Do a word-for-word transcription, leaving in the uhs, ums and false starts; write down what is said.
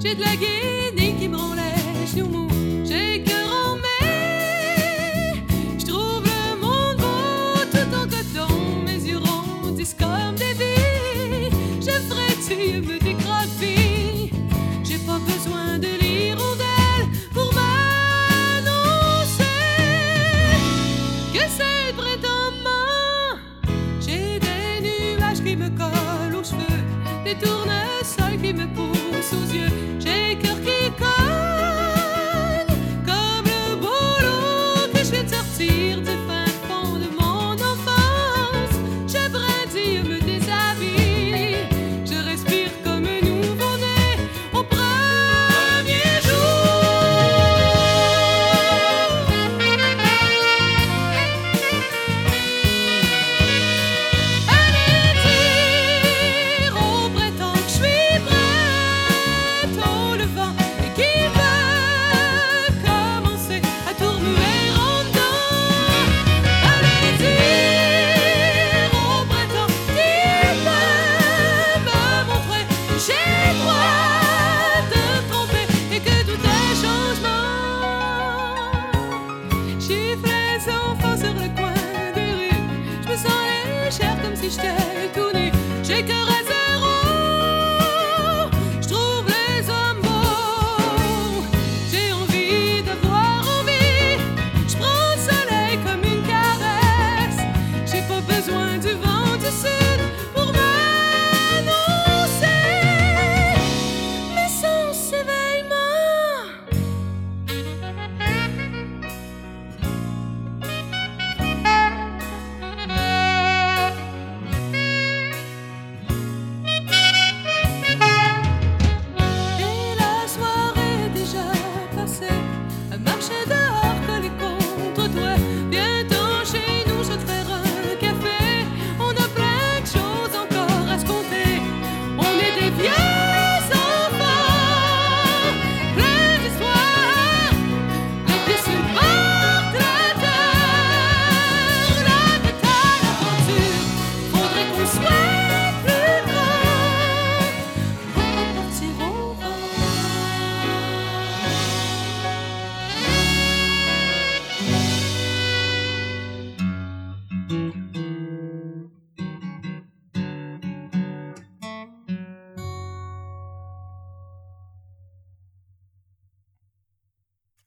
J'ai de la guinée qui me rend les genoux mous. J'ai cœur en mai. Je trouve le monde beau tout en coton. Mes yeux rondissent comme des billes. Je ferais-tu me décroquer? J'ai pas besoin de l'hirondelle pour m'annoncer que c'est le printemps. J'ai des nuages qui me collent aux cheveux, des tournesols qui me poussent aux yeux. J'ai le cœur qui colle comme le boulot que je viens de sortir du fin fond de mon enfance. Je brindille, me déshabille, je respire comme un nouveau-né au premier jour. Allez dire au printemps que je suis prête, oh le vent et qu'il va